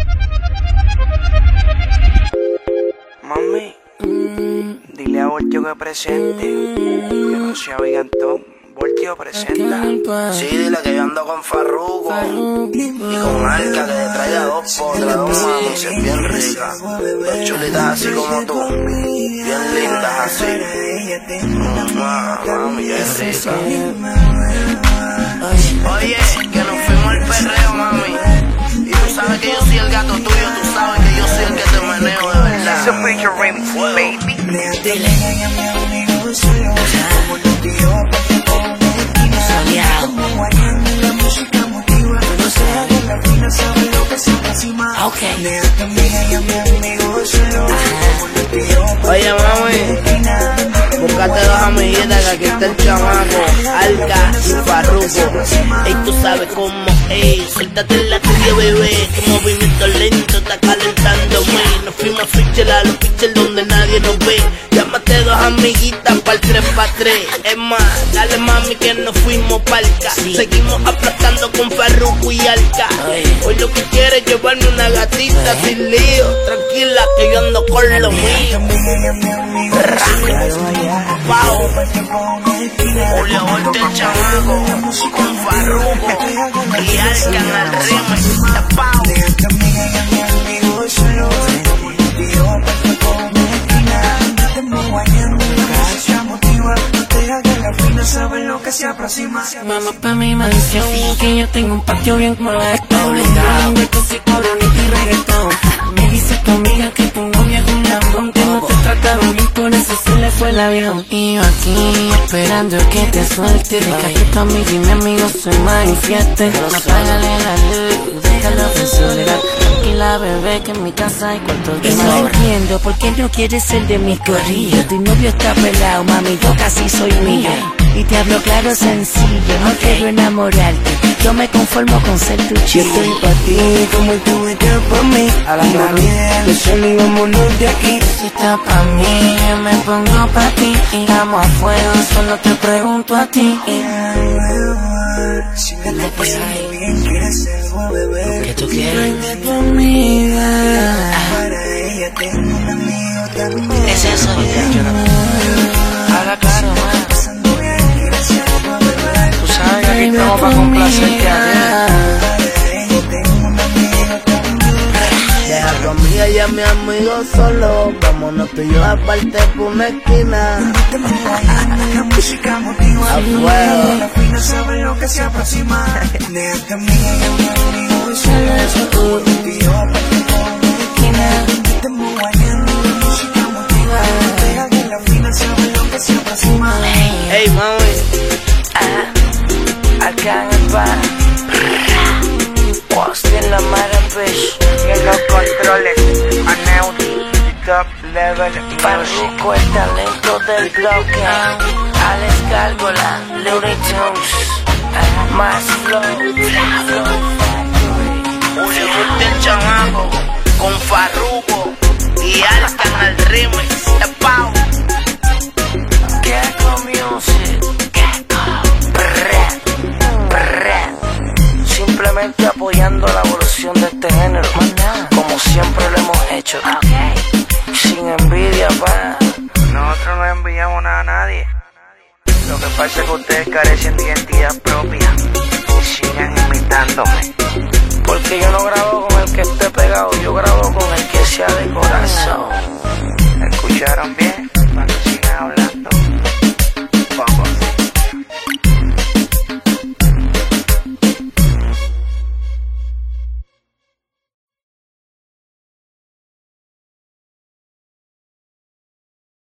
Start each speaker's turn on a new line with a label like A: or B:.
A: Mami, dile a Voltio que presente, que no sea gigantón. Voltio presenta.
B: Sí, dile que yo ando con Farruko y con Alka, que te traiga dos potras, dos manos, es bien rica. Dos chulitas así como tú, bien lindas así. Mami, es rica. Oye, que nos fuimos al perreo, mami. Y tú sabes que yo soy el gato tuyo, tú sabes que yo soy el que te meneo de verdad.
A: So put your remix, baby.
B: Oye, mami, búscate dos amiguitas que aquí está el chamaco, Alka y Farruko. Ey, tú sabes cómo, ey, suéltate la tuya, bebé. Tu movimiento lento está calentándome. Nos fuimos a fichar a los pitchers donde nadie nos ve. Llámate dos amiguitas para el 3x3. Es más, dale mami que nos fuimos palca. Seguimos aplastando con Farruko y Alka. Hoy lo que quiere es llevarme una gatita sin lío. Tranquila que yo ando con lo mío. Wow. Julio Voltio el chamaco con Farruko y Alka en el remix.
C: Vamos pa' mi mansión, que yo tengo un patio bien molesto. Obligado, de cosicorones y reggaetón. Me dice tu amiga que tu novia es un lambón, que no te trataron bien, por eso se le fue el avión. Y yo aquí esperando que te suelte. Deja que tu amiga y mi amigo se manifiesten. Apágale la luz, déjalo en soledad. Tranquila, bebé, que en mi casa hay cuartos de más. No entiendo por qué no quieres ser de mi corrillo. Tu novio está pelado, mami, yo casi soy mía. Y te hablo claro, sencillo, no quiero enamorarte. Yo me conformo con ser tu chico.
A: Yo estoy pa' ti como tú estás pa' mí. A la mami, solo y vámonos de aquí.
C: Si estás pa' mí, yo me pongo pa' ti. Estamos a fuego, solo te pregunto a ti.
A: Si me estás pasando bien, quieres algo, bebé.
C: ¿Qué tú quieres?
A: Tráeme tu amiga. Para ella tengo un amigo también.
C: Es eso,
B: Habla claro, man.
A: Tú sabes que aquí estamos pa' complacerte a
B: Deja a tu amiga y a mi amigo solo. Vámonos tú y yo aparte por una esquina.
A: La música motiva.
B: A fuego.
A: La fina sabe lo que se aproxima. Deja a tu amiga y a mi amigo solo. Y yo aparte por una esquina. Estamos guayando, la música motiva. Deja que la fina sabe lo que se aproxima.
B: Hey, mami.
C: Acá en el bar, Post en la Marrakesh,
A: Y en los controles, Aneuti, Top Level
C: Farruko, el talento del bloque, Alex Gárgola, Looney Tunes, más flow,
B: Julio Voltio el chamaco con Farruko y Alka en el remix. Pau.
C: Gecko Music, simplemente apoyando la evolución de este género, como siempre lo hemos hecho, sin envidia, pa.
A: Nosotros no enviamos nada a nadie. Lo que pasa es que ustedes carecen de identidad propia y sigan imitándome.
C: Porque yo no grabo con el que esté pegado, yo grabo con el que sea de corazón.
A: ¿Escucharon bien?